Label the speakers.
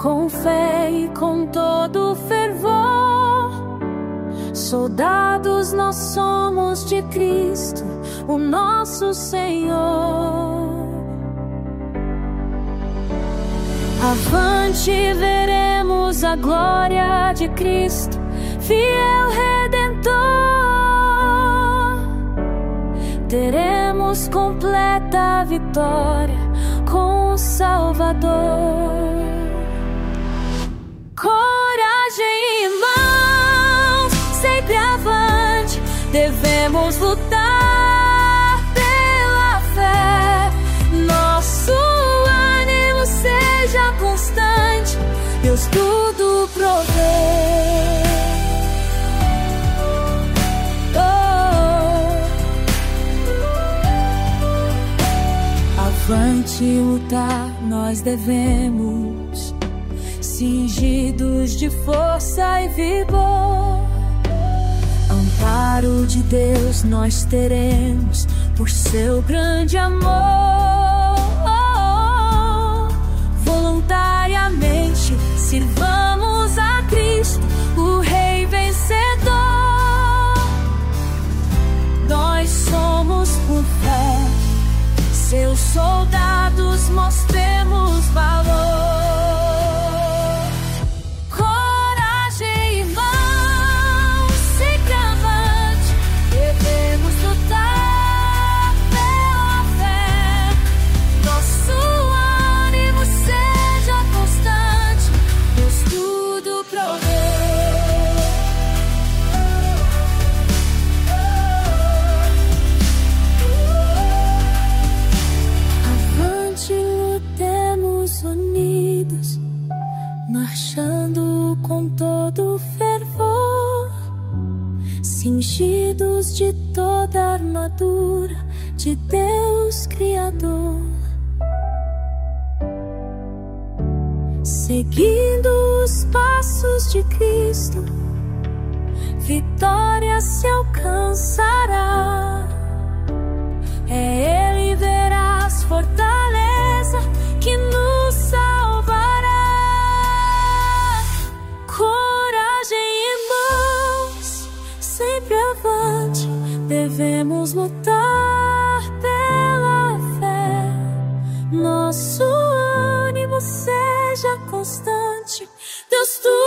Speaker 1: com fé e com todo fervor. Soldados nós somos de Cristo, o nosso Senhor. Avante, veremos a glória de Cristo, fiel Redentor. Teremos completa vitória com o Salvador. Coragem, irmãos, sempre avante, devemos lutar pela fé. Nosso ânimo seja constante, Deus tudo provê. Avante lutar, nós devemos, cingidos de força e vigor. Amparo de Deus nós teremos, por seu grande amor. Voluntariamente sirvamos a Cristo, o Rei vencedor. Nós somos por fé seus soldados, mostremos valor. Coragem, irmãos, sempre avante, devemos lutar pela fé. Nosso ânimo seja constante, Deus tudo provê. Unidos, marchando com todo fervor, cingidos de toda a armadura de Deus Criador, seguindo os passos de Cristo, vitória se alcançará. É Ele verás fortaleza que nos salvará. Coragem, irmãos, sempre avante, devemos lutar pela fé. Nosso ânimo seja constante, Deus tudo